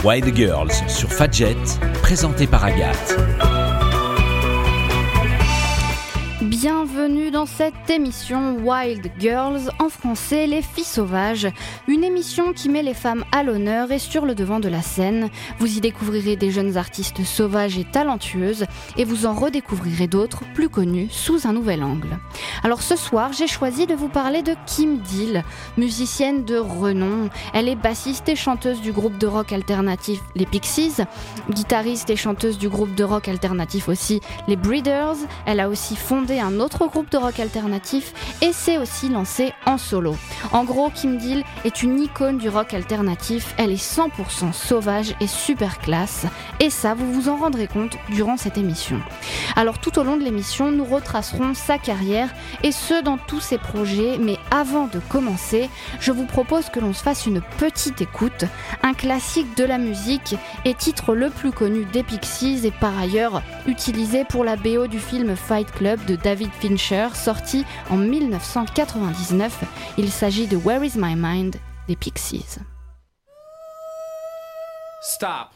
Wild Girls sur Fadjet, présenté par Agathe. Bienvenue dans cette émission Wild Girls, en français Les Filles Sauvages, une émission qui met les femmes à l'honneur et sur le devant de la scène. Vous y découvrirez des jeunes artistes sauvages et talentueuses et vous en redécouvrirez d'autres plus connues sous un nouvel angle. Alors ce soir, j'ai choisi de vous parler de Kim Deal, musicienne de renom. Elle est bassiste et chanteuse du groupe de rock alternatif les Pixies, guitariste et chanteuse du groupe de rock alternatif aussi les Breeders. Elle a aussi fondé un autre groupe de rock alternatif et s'est aussi lancée en solo. En gros, Kim Deal est une icône du rock alternatif. Elle est 100% sauvage et super classe. Et ça, vous vous en rendrez compte durant cette émission. Alors tout au long de l'émission, nous retracerons sa carrière et ce dans tous ses projets. Mais avant de commencer, je vous propose que l'on se fasse une petite écoute. Un classique de la musique et titre le plus connu des Pixies et par ailleurs utilisé pour la BO du film Fight Club de David Fincher, sorti en 1999. Il s'agit de Where Is My Mind des Pixies. Stop.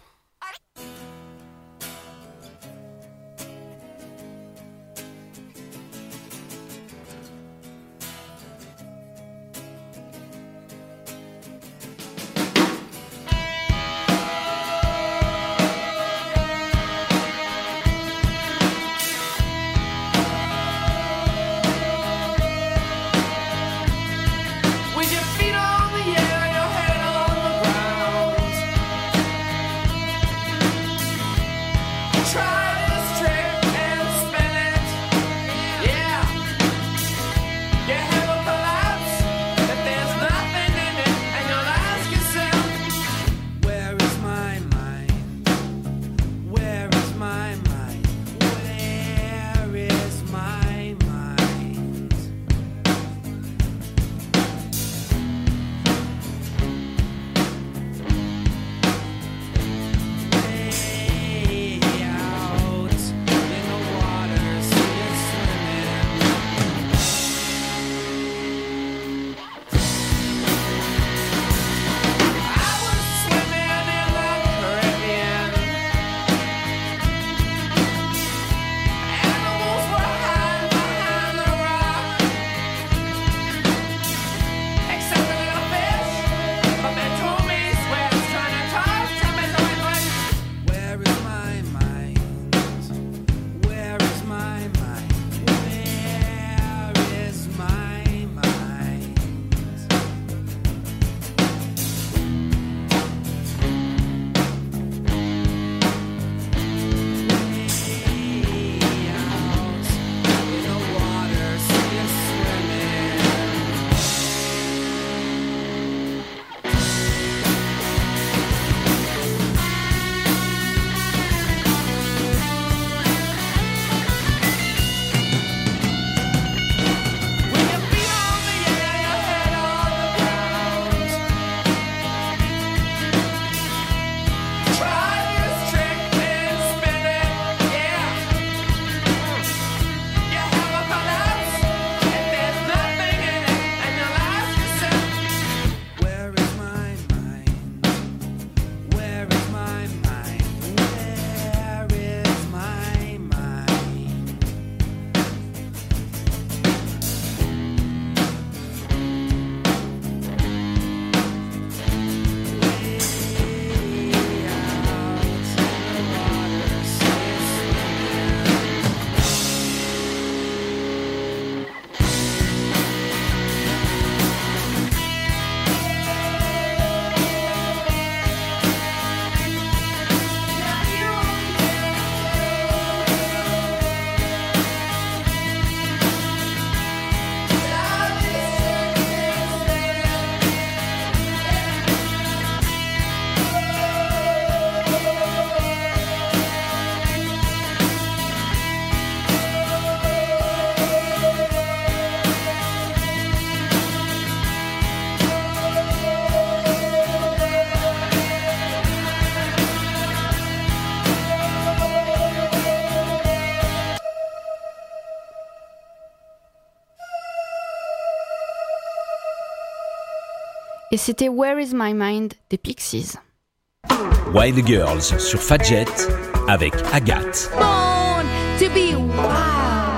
Et c'était Where Is My Mind des Pixies. Wild Girls sur Fadjet avec Agathe. Born to be wild.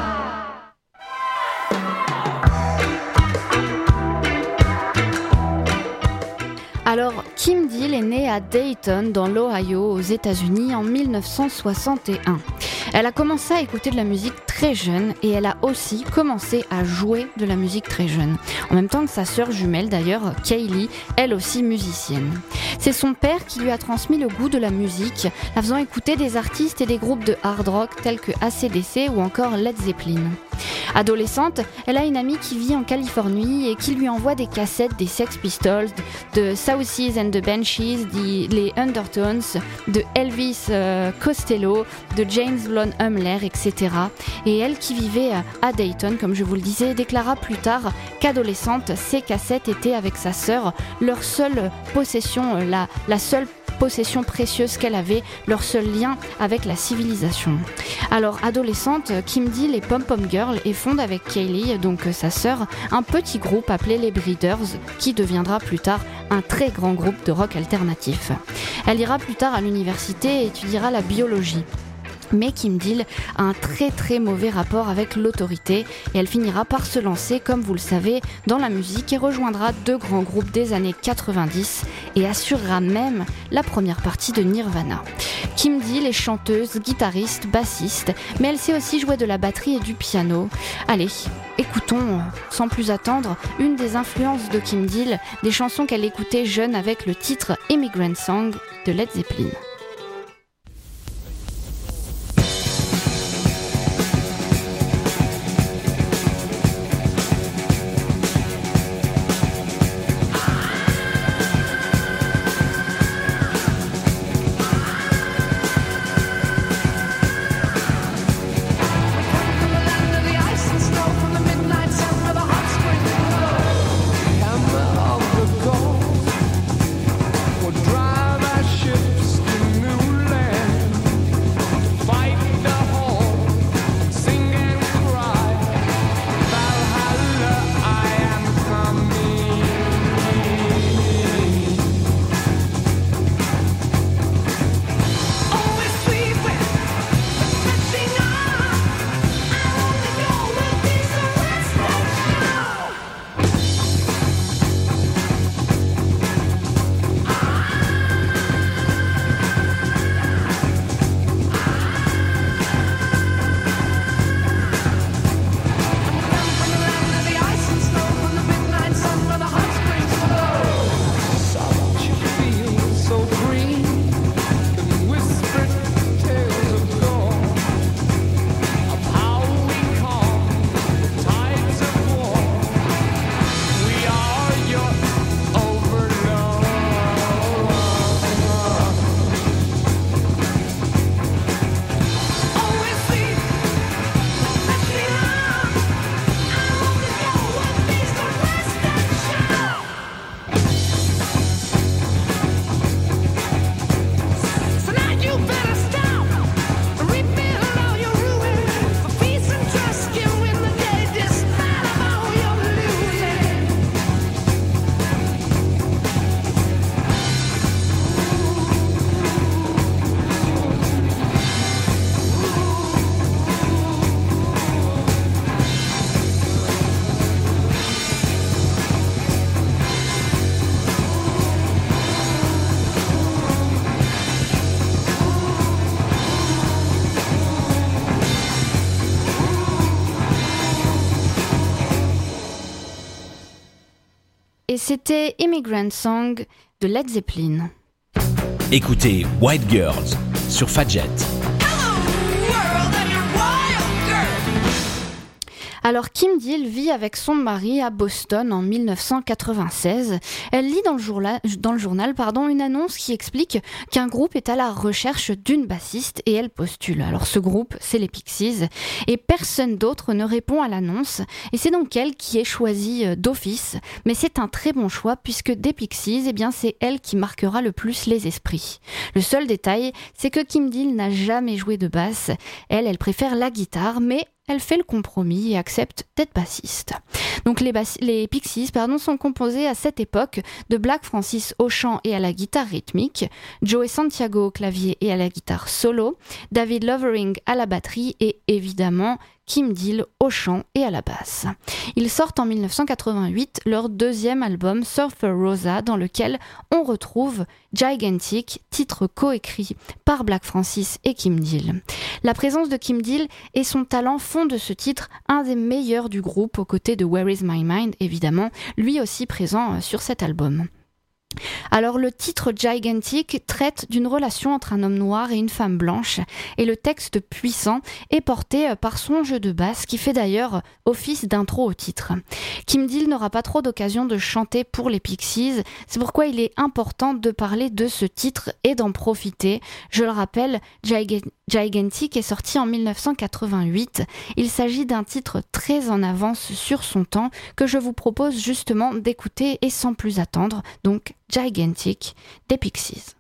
Alors, Kim Deal est née à Dayton, dans l'Ohio, aux États-Unis, en 1961. Elle a commencé à écouter de la musique très jeune et elle a aussi commencé à jouer de la musique très jeune. En même temps que sa sœur jumelle d'ailleurs, Kaylee, elle aussi musicienne. C'est son père qui lui a transmis le goût de la musique, la faisant écouter des artistes et des groupes de hard rock tels que AC/DC ou encore Led Zeppelin. Adolescente, elle a une amie qui vit en Californie et qui lui envoie des cassettes des Sex Pistols, de Saucies and the Banshees, les Undertones, de Elvis Costello, de James Blunt Humbler, etc. Et elle, qui vivait à Dayton, comme je vous le disais, déclara plus tard qu'adolescente, ces cassettes étaient avec sa sœur leur seule possession, la seule possession précieuse qu'elle avait, leur seul lien avec la civilisation. Alors, adolescente, Kim Deal est pom-pom girl et fonde avec Kaylee, donc sa sœur, un petit groupe appelé les Breeders, qui deviendra plus tard un très grand groupe de rock alternatif. Elle ira plus tard à l'université et étudiera la biologie. Mais Kim Deal a un très très mauvais rapport avec l'autorité et elle finira par se lancer, comme vous le savez, dans la musique et rejoindra deux grands groupes des années 90 et assurera même la première partie de Nirvana. Kim Deal est chanteuse, guitariste, bassiste, mais elle sait aussi jouer de la batterie et du piano. Allez, écoutons, sans plus attendre, une des influences de Kim Deal, des chansons qu'elle écoutait jeune avec le titre Immigrant Song de Led Zeppelin. Et c'était Immigrant Song de Led Zeppelin. Écoutez Wild Girls sur Fadjet. Alors Kim Deal vit avec son mari à Boston en 1996. Elle lit dans le journal, une annonce qui explique qu'un groupe est à la recherche d'une bassiste et elle postule. Alors ce groupe, c'est les Pixies et personne d'autre ne répond à l'annonce et c'est donc elle qui est choisie d'office. Mais c'est un très bon choix puisque des Pixies, c'est elle qui marquera le plus les esprits. Le seul détail, c'est que Kim Deal n'a jamais joué de basse. Elle préfère la guitare, mais elle fait le compromis et accepte d'être bassiste. Donc les Pixies sont composés à cette époque de Black Francis au chant et à la guitare rythmique, Joey Santiago au clavier et à la guitare solo, David Lovering à la batterie et évidemment Kim Deal au chant et à la basse. Ils sortent en 1988 leur deuxième album Surfer Rosa dans lequel on retrouve Gigantic, titre coécrit par Black Francis et Kim Deal. La présence de Kim Deal et son talent font de ce titre un des meilleurs du groupe aux côtés de Where Is My Mind, évidemment, lui aussi présent sur cet album. Alors le titre Gigantic traite d'une relation entre un homme noir et une femme blanche et le texte puissant est porté par son jeu de basse qui fait d'ailleurs office d'intro au titre. Kim Deal n'aura pas trop d'occasion de chanter pour les Pixies, c'est pourquoi il est important de parler de ce titre et d'en profiter. Je le rappelle, Gigantic est sorti en 1988. Il s'agit d'un titre très en avance sur son temps que je vous propose justement d'écouter et sans plus attendre. Donc Gigantic des Pixies.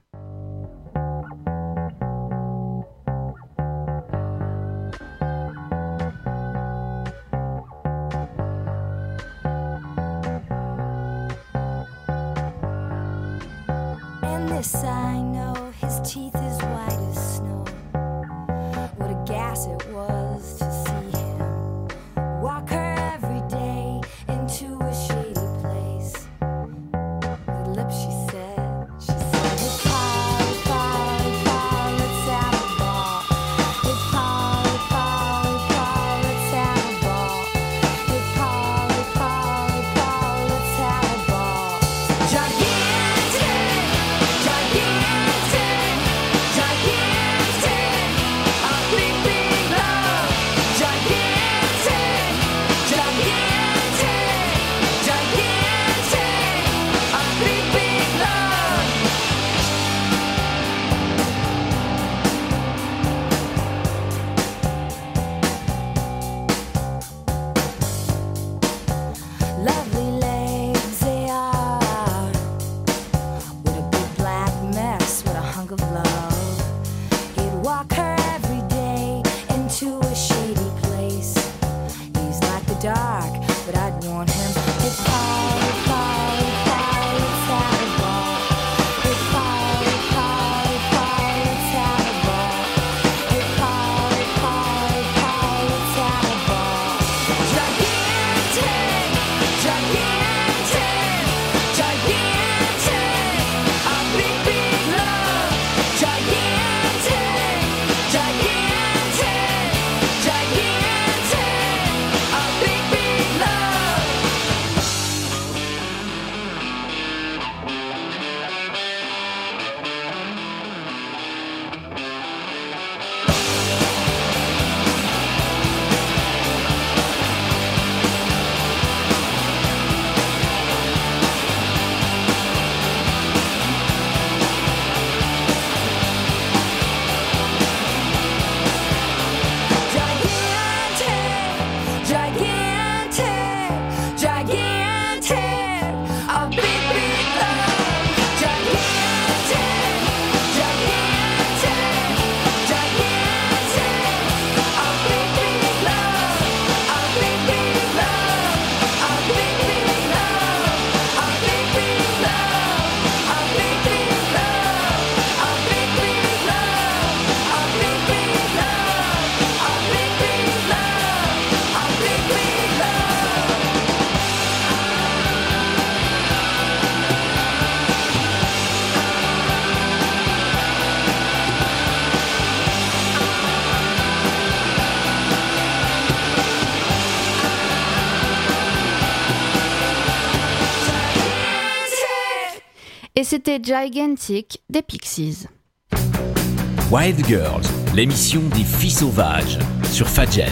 And this I know, his teeth as white as snow. What a gas it was to see him walk her every day into a shady place. The lips she said, hey Polly, Polly, Polly, let's have a ball. Hey Polly, Polly, Polly, let's have a ball. Hey Polly, Polly, Polly, let's have a ball. Gigantic, gigantic, gigantic, a big, big love. Gigantic, gigantic, gigantic, a big, big love. Lovely legs they are, with a big black mess, with a hunk of love. He'd walk her every day into a shady place. He's like the dark, but I'd warn him. It's Polly, Polly, Polly, let's have a ball. It's Polly, Polly, Polly, let's have a ball. It's Polly, Polly, Polly, let's have a ball. Gigantic, gigantic, gigantic, a big, big love. Gigantic, gigantic, gigantic, a big, big love. Gigantic, gigantic, gigantic, a big, big love. Gigantic, gigantic, gigantic, a big, big love. A big, big love. A big, big love. A big, big love. A big, big love. A big, big love. A big, big love. A big, big love. A big, big love. Et c'était Gigantic des Pixies. Wild Girls, l'émission des filles sauvages sur Fadjet.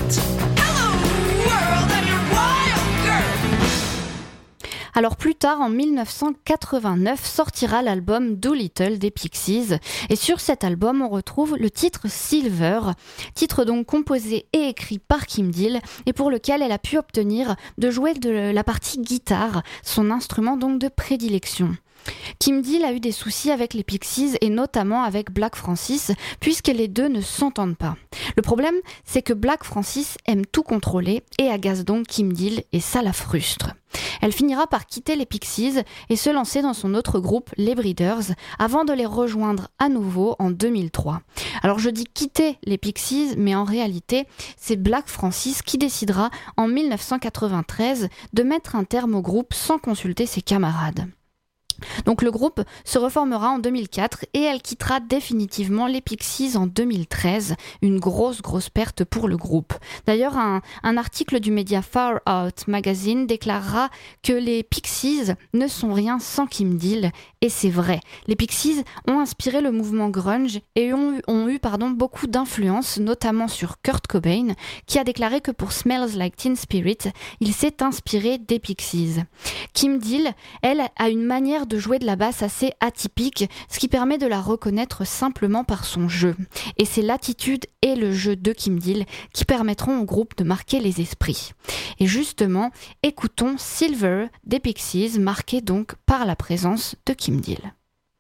Alors plus tard, en 1989, sortira l'album Doolittle des Pixies. Et sur cet album, on retrouve le titre Silver, titre donc composé et écrit par Kim Deal et pour lequel elle a pu obtenir de jouer de la partie guitare, son instrument donc de prédilection. Kim Deal a eu des soucis avec les Pixies et notamment avec Black Francis, puisque les deux ne s'entendent pas. Le problème, c'est que Black Francis aime tout contrôler et agace donc Kim Deal et ça la frustre. Elle finira par quitter les Pixies et se lancer dans son autre groupe, les Breeders, avant de les rejoindre à nouveau en 2003. Alors je dis quitter les Pixies, mais en réalité, c'est Black Francis qui décidera en 1993 de mettre un terme au groupe sans consulter ses camarades. Donc le groupe se reformera en 2004 et elle quittera définitivement les Pixies en 2013, une grosse perte pour le groupe. D'ailleurs, un article du média Far Out Magazine déclarera que les Pixies ne sont rien sans Kim Deal, et c'est vrai. Les Pixies ont inspiré le mouvement grunge et ont eu beaucoup d'influence, notamment sur Kurt Cobain, qui a déclaré que pour Smells Like Teen Spirit, il s'est inspiré des Pixies. Kim Deal, elle, a une manière de jouer de la basse assez atypique, ce qui permet de la reconnaître simplement par son jeu. Et c'est l'attitude et le jeu de Kim Deal qui permettront au groupe de marquer les esprits. Et justement, écoutons Silver des Pixies, marqué donc par la présence de Kim Deal.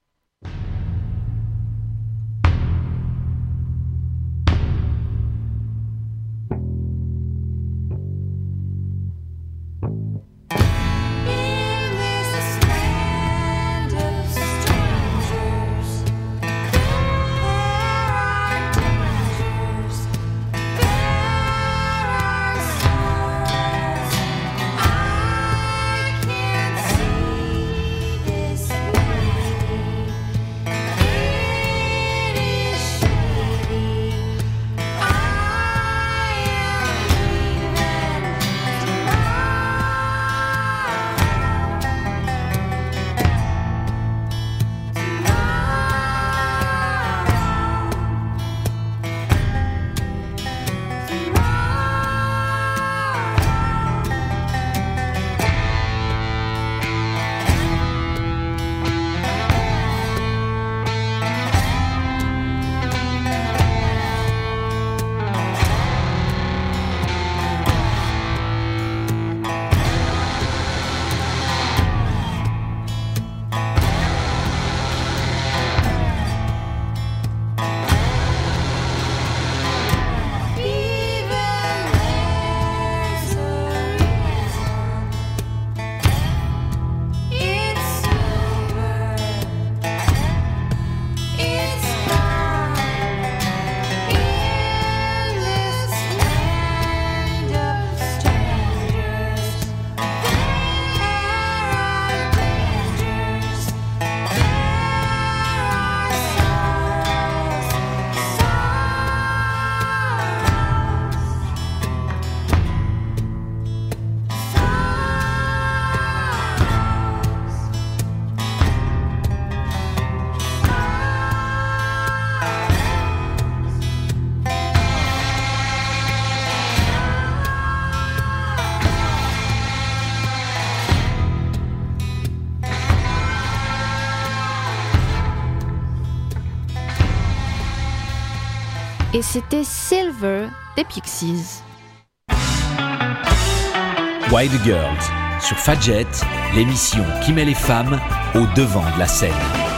Et c'était Silver des Pixies. Wild Girls sur Fadjet, l'émission qui met les femmes au devant de la scène.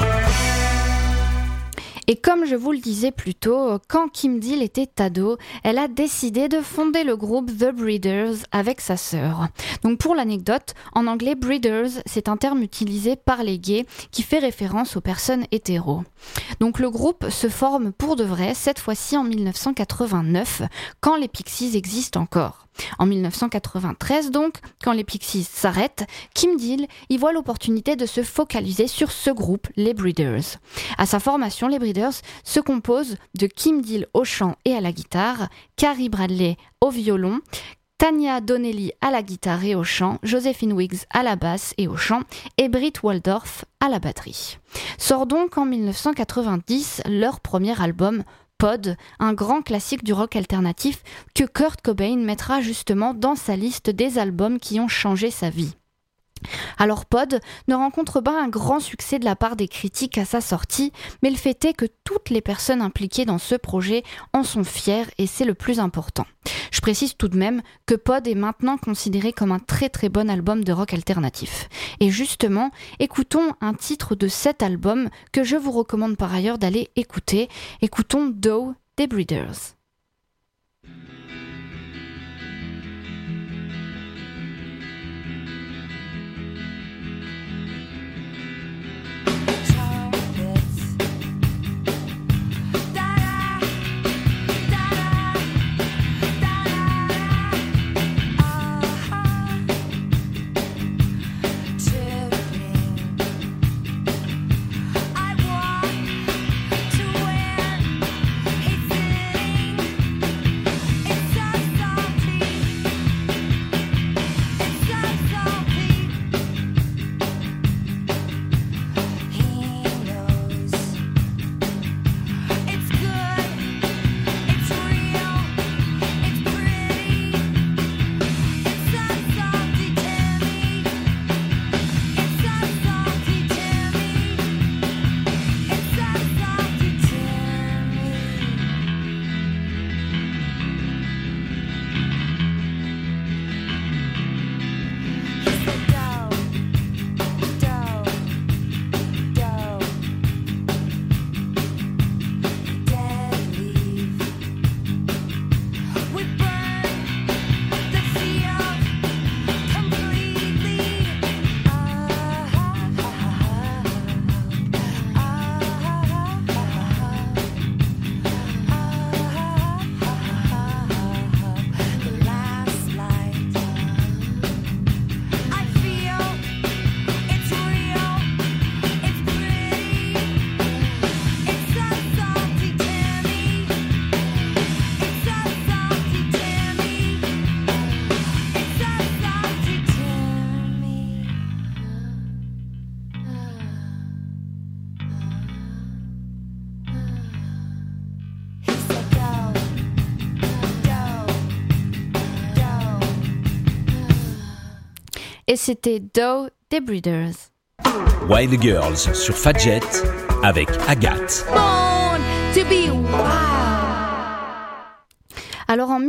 Et comme je vous le disais plus tôt, quand Kim Deal était ado, elle a décidé de fonder le groupe The Breeders avec sa sœur. Donc pour l'anecdote, en anglais, Breeders, c'est un terme utilisé par les gays qui fait référence aux personnes hétéros. Donc le groupe se forme pour de vrai, cette fois-ci en 1989, quand les Pixies existent encore. En 1993 donc, quand les Pixies s'arrêtent, Kim Deal y voit l'opportunité de se focaliser sur ce groupe, les Breeders. À sa formation, les Breeders se composent de Kim Deal au chant et à la guitare, Carrie Bradley au violon, Tanya Donnelly à la guitare et au chant, Josephine Wiggs à la basse et au chant, et Britt Waldorf à la batterie. Sort donc en 1990 leur premier album, Pod, un grand classique du rock alternatif que Kurt Cobain mettra justement dans sa liste des albums qui ont changé sa vie. Alors Pod ne rencontre pas un grand succès de la part des critiques à sa sortie, mais le fait est que toutes les personnes impliquées dans ce projet en sont fières et c'est le plus important. Je précise tout de même que Pod est maintenant considéré comme un très très bon album de rock alternatif. Et justement, écoutons un titre de cet album que je vous recommande par ailleurs d'aller écouter. Écoutons Dough des Breeders. Et c'était Dough des Breeders. Wild Girls sur Fadjet avec Agathe. Born to be wild. Alors en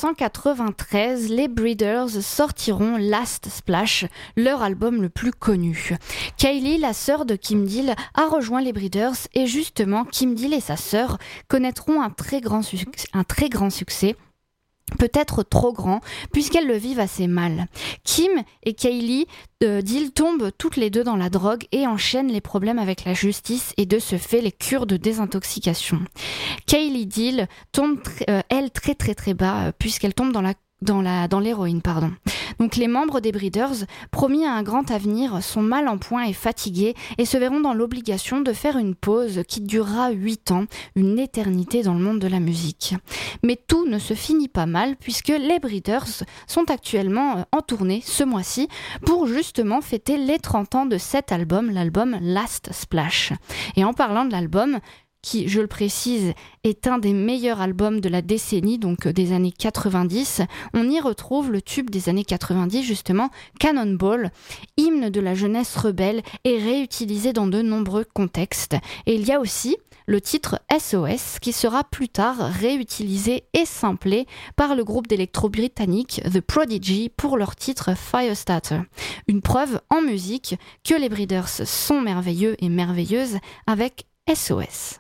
1993, les Breeders sortiront Last Splash, leur album le plus connu. Kylie, la sœur de Kim Deal, a rejoint les Breeders et justement Kim Deal et sa sœur connaîtront un très grand succès. Peut-être trop grand, puisqu'elles le vivent assez mal. Kim et Kylie Deal tombent toutes les deux dans la drogue et enchaînent les problèmes avec la justice et de ce fait les cures de désintoxication. Kylie Deal tombe, elle, très très très bas, puisqu'elle tombe dans l'héroïne, Donc les membres des Breeders, promis à un grand avenir, sont mal en point et fatigués et se verront dans l'obligation de faire une pause qui durera 8 ans, une éternité dans le monde de la musique. Mais tout ne se finit pas mal puisque les Breeders sont actuellement en tournée ce mois-ci pour justement fêter les 30 ans de cet album, l'album Last Splash. Et en parlant de l'album, qui, je le précise, est un des meilleurs albums de la décennie, donc des années 90. On y retrouve le tube des années 90, justement, Cannonball, hymne de la jeunesse rebelle et réutilisé dans de nombreux contextes. Et il y a aussi le titre SOS, qui sera plus tard réutilisé et samplé par le groupe d'électro britannique The Prodigy pour leur titre Firestarter. Une preuve en musique que les Breeders sont merveilleux et merveilleuses avec SOS.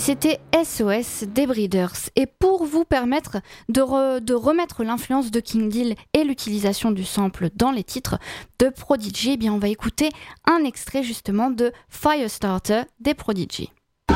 c'était SOS des Breeders. Et pour vous permettre de remettre l'influence de King Deal et l'utilisation du sample dans les titres de Prodigy, eh bien on va écouter un extrait justement de Firestarter des Prodigy.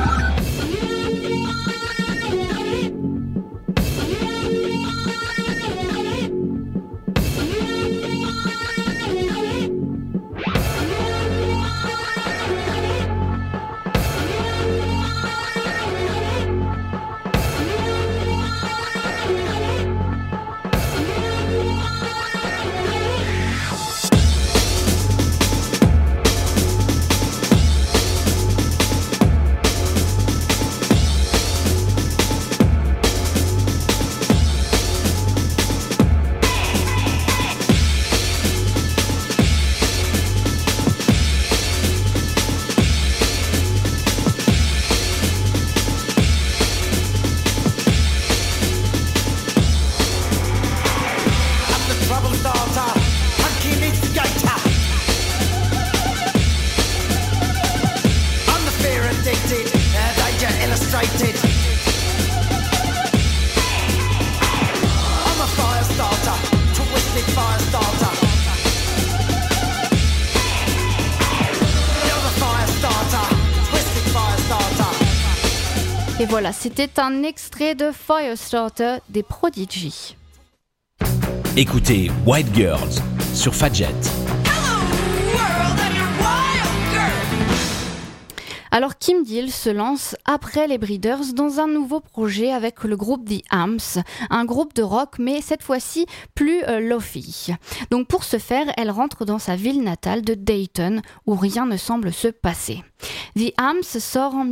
Et voilà, c'était un extrait de Firestarter des Prodigy. Écoutez White Girls sur Fadjet. Alors Kim Deal se lance après les Breeders dans un nouveau projet avec le groupe The Amps, un groupe de rock mais cette fois-ci plus lo-fi. Donc pour ce faire, elle rentre dans sa ville natale de Dayton où rien ne semble se passer. The Amps sort en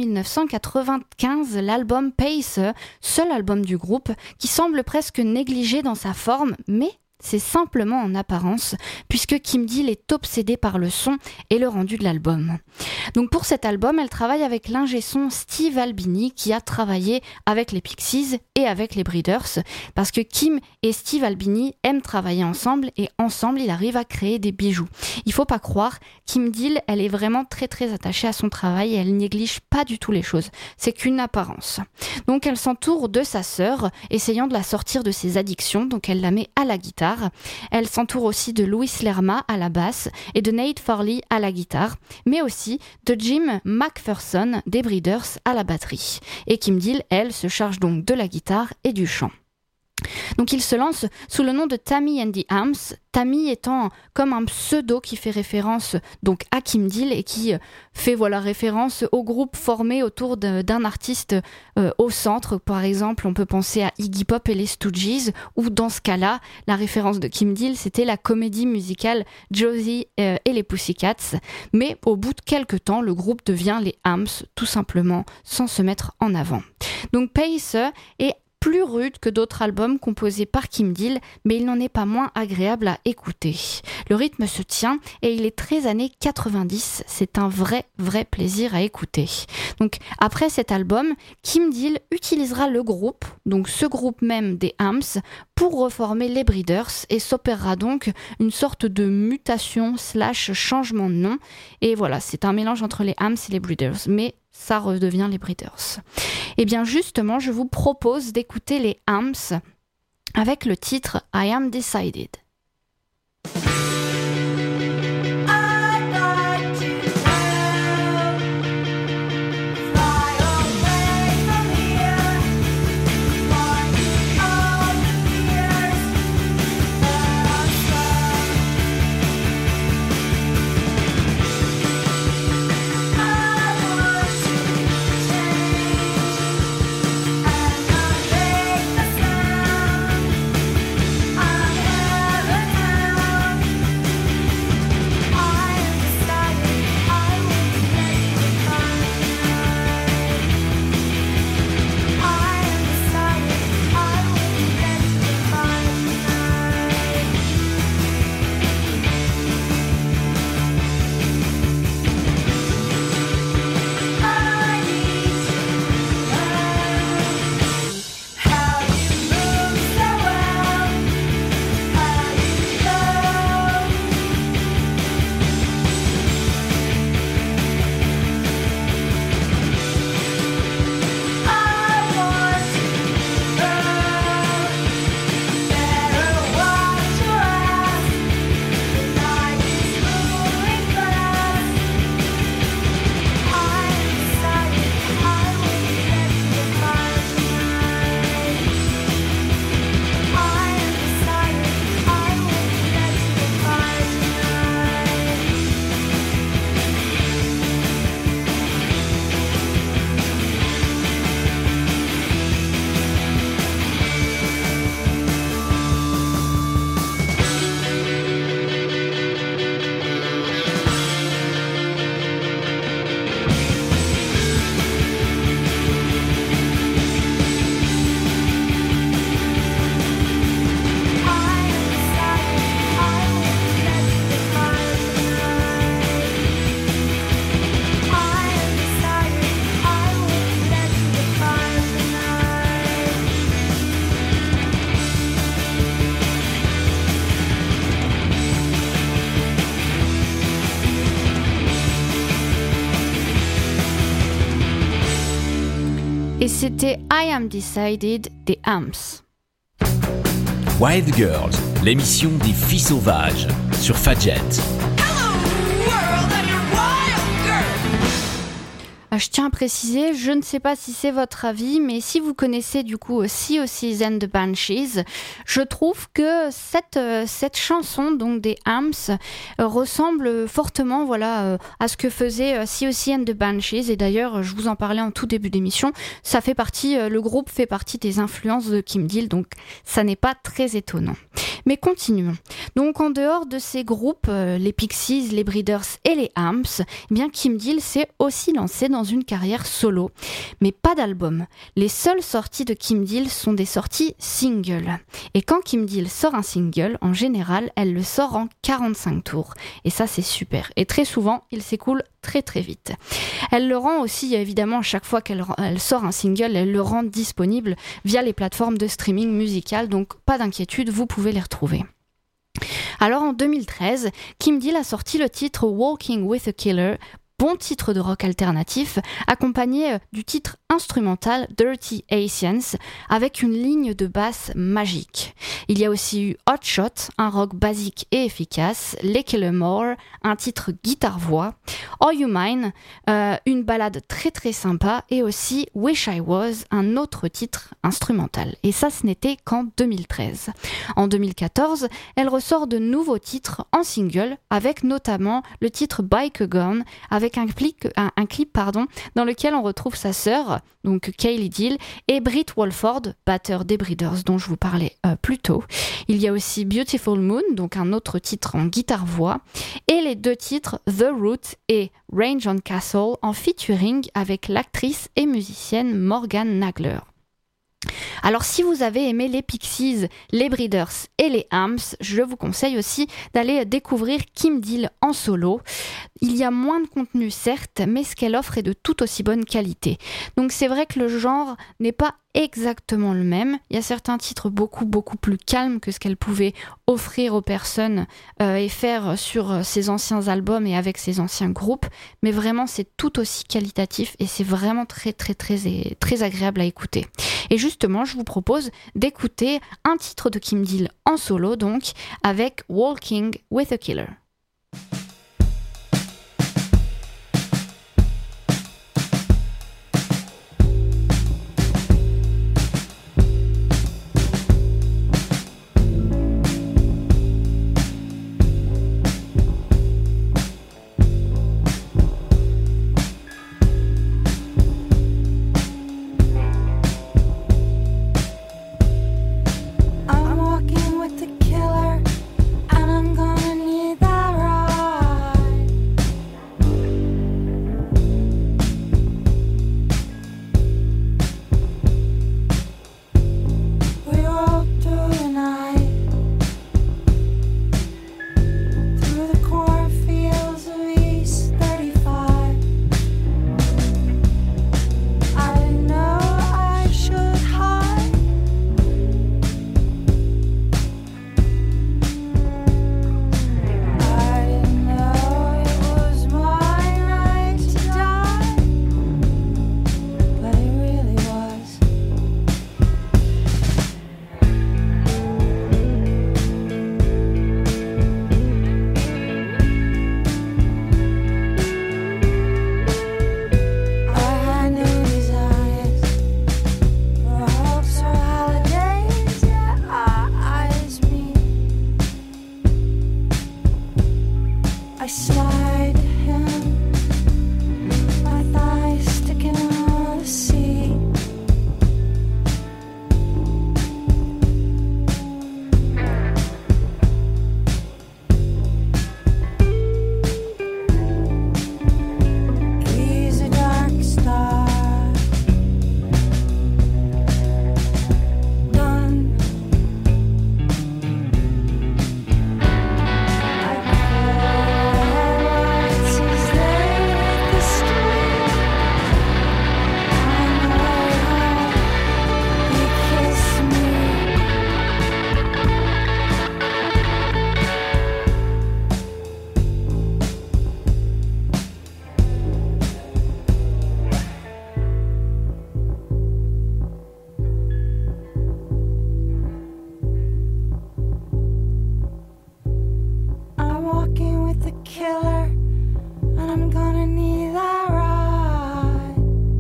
1995 l'album Pacer, seul album du groupe qui semble presque négligé dans sa forme mais c'est simplement en apparence, puisque Kim Deal est obsédée par le son et le rendu de l'album. Donc pour cet album, elle travaille avec l'ingé son Steve Albini, qui a travaillé avec les Pixies et avec les Breeders, parce que Kim et Steve Albini aiment travailler ensemble, et ensemble, ils arrivent à créer des bijoux. Il faut pas croire, Kim Deal, elle est vraiment très très attachée à son travail, et elle néglige pas du tout les choses. C'est qu'une apparence. Donc elle s'entoure de sa sœur, essayant de la sortir de ses addictions, donc elle la met à la guitare. Elle s'entoure aussi de Louis Lerma à la basse et de Nate Farley à la guitare, mais aussi de Jim McPherson des Breeders à la batterie. Et Kim Deal, elle, se charge donc de la guitare et du chant. Donc il se lance sous le nom de Tammy and the Amps, Tammy étant comme un pseudo qui fait référence donc à Kim Deal et qui fait référence au groupe formé autour d'un artiste au centre. Par exemple, on peut penser à Iggy Pop et les Stooges, ou dans ce cas-là, la référence de Kim Deal, c'était la comédie musicale Josie et les Pussycats. Mais au bout de quelques temps, le groupe devient les Amps, tout simplement, sans se mettre en avant. Donc Pacer est plus rude que d'autres albums composés par Kim Deal, mais il n'en est pas moins agréable à écouter. Le rythme se tient et il est très années 90, c'est un vrai plaisir à écouter. Donc après cet album, Kim Deal utilisera le groupe, donc ce groupe même des Amps, pour reformer les Breeders et s'opérera donc une sorte de mutation / changement de nom. Et voilà, c'est un mélange entre les Amps et les Breeders, mais ça redevient les Breeders. Et bien justement, je vous propose d'écouter les Amps avec le titre I Am Decided. I Et c'était I Am Decided des Amps. Wild Girls, l'émission des filles sauvages sur Fadjet. Je tiens à préciser, je ne sais pas si c'est votre avis, mais si vous connaissez du coup Sea of Thieves and the Banshees, je trouve que cette chanson donc des Amps ressemble fortement à ce que faisait Sea of Thieves and the Banshees. Et d'ailleurs, je vous en parlais en tout début d'émission, le groupe fait partie des influences de Kim Deal, donc ça n'est pas très étonnant. Mais continuons. Donc en dehors de ces groupes, les Pixies, les Breeders et les Amps, eh bien Kim Deal s'est aussi lancé dans une carrière solo, mais pas d'album. Les seules sorties de Kim Deal sont des sorties singles. Et quand Kim Deal sort un single, en général, elle le sort en 45 tours. Et ça, c'est super. Et très souvent, il s'écoule très très vite. Elle le rend aussi, évidemment, à chaque fois qu'elle sort un single, elle le rend disponible via les plateformes de streaming musical, donc pas d'inquiétude, vous pouvez les retrouver. Alors en 2013, Kim Deal a sorti le titre Walking with a Killer, bon titre de rock alternatif, accompagné du titre instrumental Dirty Asians, avec une ligne de basse magique. Il y a aussi eu Hot Shot, un rock basique et efficace, Les Killermore, un titre guitare-voix, Are You Mine, une ballade très très sympa, et aussi Wish I Was, un autre titre instrumental. Et ça, ce n'était qu'en 2013. En 2014, elle ressort de nouveaux titres en single, avec notamment le titre Bike a Gun, avec un clip dans lequel on retrouve sa sœur, donc Kaylee Deal, et Britt Walford, batteur des Breeders dont je vous parlais plus tôt. Il y a aussi Beautiful Moon, donc un autre titre en guitare-voix, et les deux titres The Root et Range on Castle en featuring avec l'actrice et musicienne Morgan Nagler. Alors si vous avez aimé les Pixies, les Breeders et les Amps, je vous conseille aussi d'aller découvrir Kim Deal en solo. Il y a moins de contenu certes, mais ce qu'elle offre est de tout aussi bonne qualité. Donc c'est vrai que le genre n'est pas exactement le même. Il y a certains titres beaucoup plus calmes que ce qu'elle pouvait offrir aux personnes et faire sur ses anciens albums et avec ses anciens groupes, mais vraiment c'est tout aussi qualitatif et c'est vraiment très agréable à écouter. Et justement, je vous propose d'écouter un titre de Kim Deal en solo, donc avec Walking with a Killer. I'm walking with the killer, and I'm gonna need that. killer, and I'm gonna need that ride.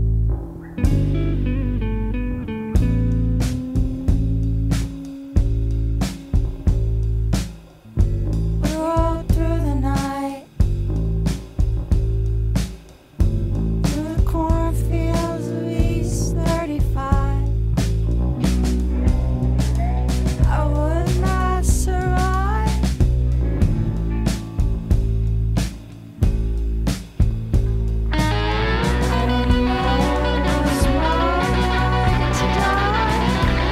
We rode through the night, through the cornfields of East 35. I would not survive. I didn't know it was mine to die.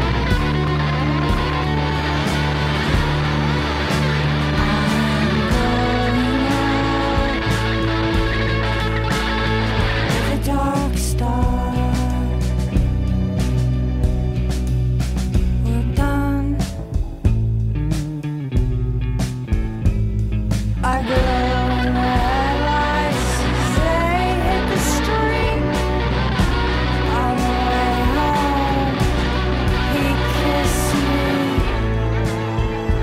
I'm going out with a dark star. We're done. I glow in the headlights as they hit the street. On the way home, he kissed me.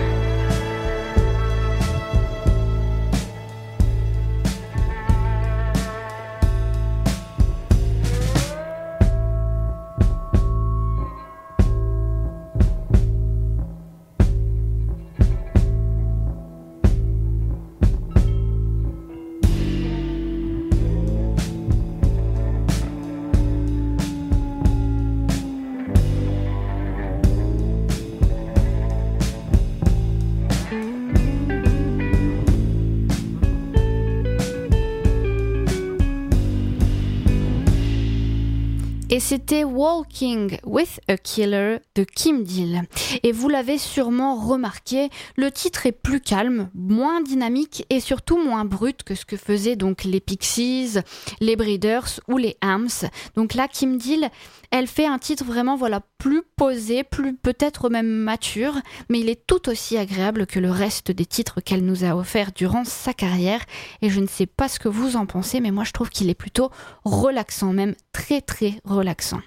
Et c'était Walking with a Killer de Kim Deal. Et vous l'avez sûrement remarqué, le titre est plus calme, moins dynamique et surtout moins brut que ce que faisaient donc les Pixies, les Breeders ou les Amps. Donc là, Kim Deal, elle fait un titre vraiment plus posé, plus peut-être même mature, mais il est tout aussi agréable que le reste des titres qu'elle nous a offerts durant sa carrière. Et je ne sais pas ce que vous en pensez, mais moi je trouve qu'il est plutôt relaxant, même très très relaxant.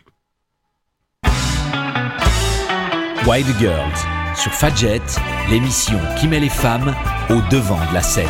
Wild Girls sur Fadjet, l'émission qui met les femmes au devant de la scène.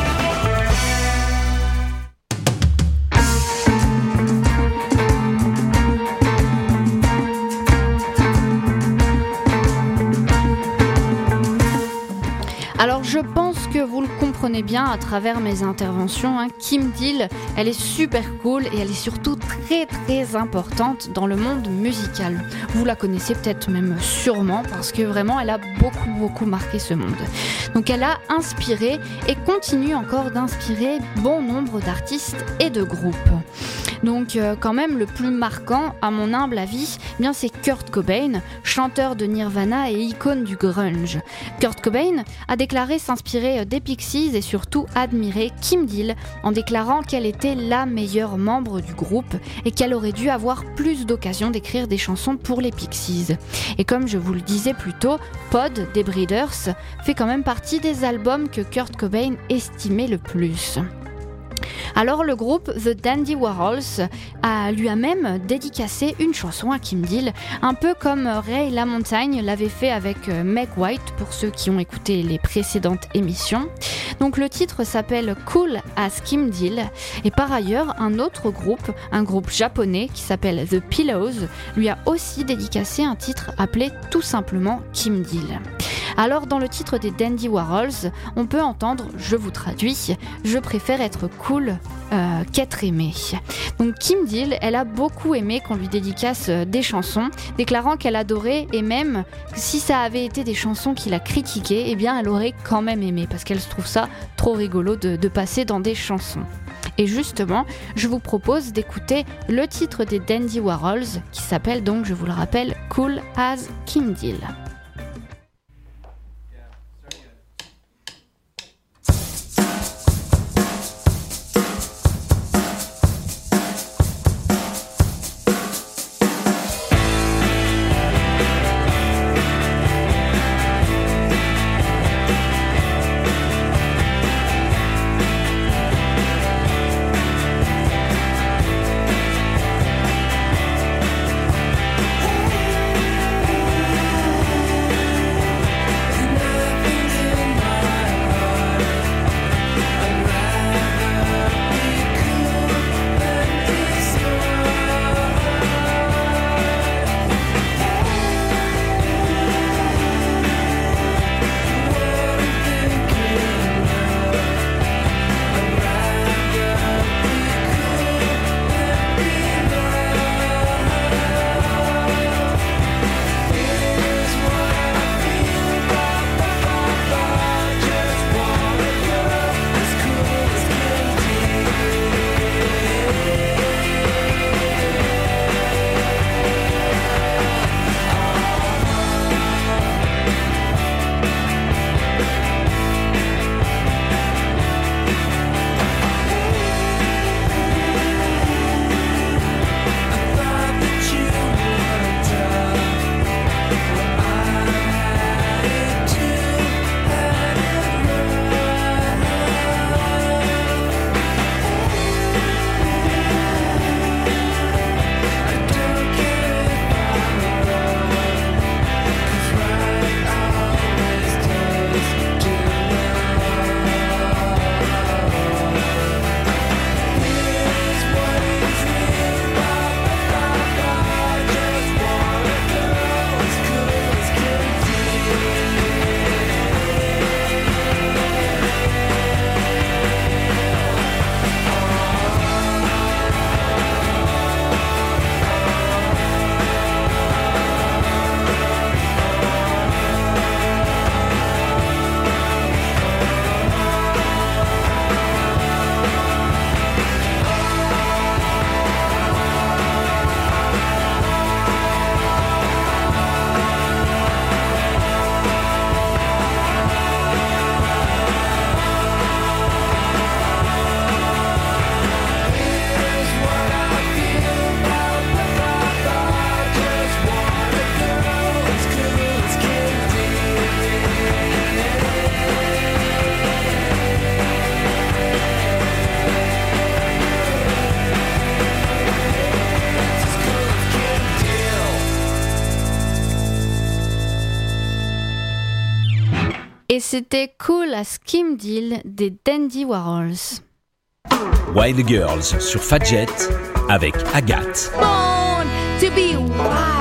Alors je pense que vous le comprenez bien à travers mes interventions, Kim Deal, elle est super cool et elle est surtout très très importante dans le monde musical. Vous la connaissez peut-être même sûrement parce que vraiment elle a beaucoup marqué ce monde. Donc elle a inspiré et continue encore d'inspirer bon nombre d'artistes et de groupes. Donc quand même le plus marquant à mon humble avis, bien c'est Kurt Cobain, chanteur de Nirvana et icône du grunge. Kurt Cobain a déclaré s'inspirer des Pixies et surtout admirer Kim Deal en déclarant qu'elle était la meilleure membre du groupe et qu'elle aurait dû avoir plus d'occasions d'écrire des chansons pour les Pixies. Et comme je vous le disais plus tôt, Pod des Breeders fait quand même partie des albums que Kurt Cobain estimait le plus. Alors le groupe The Dandy Warhols lui a même dédicacé une chanson à Kim Deal, un peu comme Ray LaMontagne l'avait fait avec Meg White pour ceux qui ont écouté les précédentes émissions. Donc le titre s'appelle Cool as Kim Deal et par ailleurs un autre groupe, un groupe japonais qui s'appelle The Pillows, lui a aussi dédicacé un titre appelé tout simplement Kim Deal. Alors dans le titre des Dandy Warhols, on peut entendre, je vous traduis, je préfère être cool qu'être aimé. Donc Kim Deal, elle a beaucoup aimé qu'on lui dédicace des chansons, déclarant qu'elle adorait et même si ça avait été des chansons qu'il a critiquées, eh bien elle aurait quand même aimé parce qu'elle se trouve ça trop rigolo de passer dans des chansons. Et justement, je vous propose d'écouter le titre des Dandy Warhols qui s'appelle donc, je vous le rappelle, Cool as Kim Deal. Et c'était Cool as Kim Deal des Dandy Warhols. Wild Girls sur Fadjet avec Agathe. Born to be wild.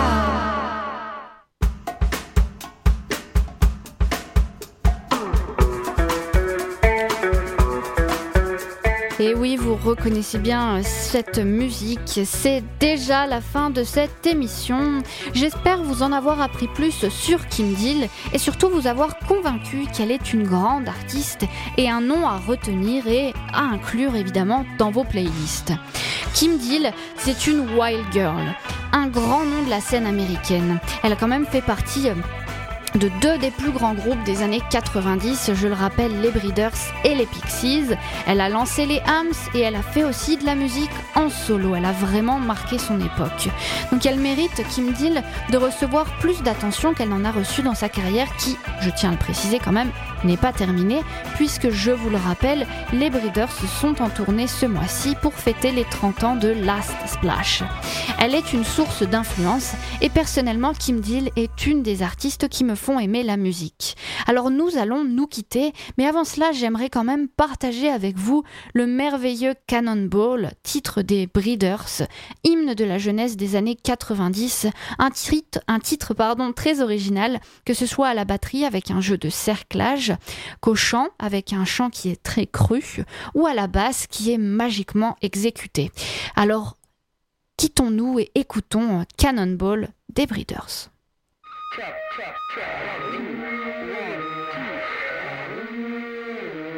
Et oui, vous reconnaissez bien cette musique, c'est déjà la fin de cette émission. J'espère vous en avoir appris plus sur Kim Deal et surtout vous avoir convaincu qu'elle est une grande artiste et un nom à retenir et à inclure évidemment dans vos playlists. Kim Deal, c'est une wild girl, un grand nom de la scène américaine. Elle a quand même fait partie de deux des plus grands groupes des années 90, je le rappelle, les Breeders et les Pixies. Elle a lancé les Hams et elle a fait aussi de la musique en solo. Elle a vraiment marqué son époque. Donc elle mérite, Kim Deal, de recevoir plus d'attention qu'elle n'en a reçu dans sa carrière qui, je tiens à le préciser quand même, n'est pas terminée puisque, je vous le rappelle, les Breeders sont en tournée ce mois-ci pour fêter les 30 ans de Last Splash. Elle est une source d'influence et personnellement, Kim Deal est une des artistes qui me font aimer la musique. Alors nous allons nous quitter, mais avant cela, j'aimerais quand même partager avec vous le merveilleux Cannonball, titre des Breeders, hymne de la jeunesse des années 90, un titre très original, que ce soit à la batterie avec un jeu de cerclage, qu'au chant avec un chant qui est très cru, ou à la basse qui est magiquement exécuté. Alors, quittons-nous et écoutons Cannonball des Breeders. Check, check, check. 1, 2, 1, 2.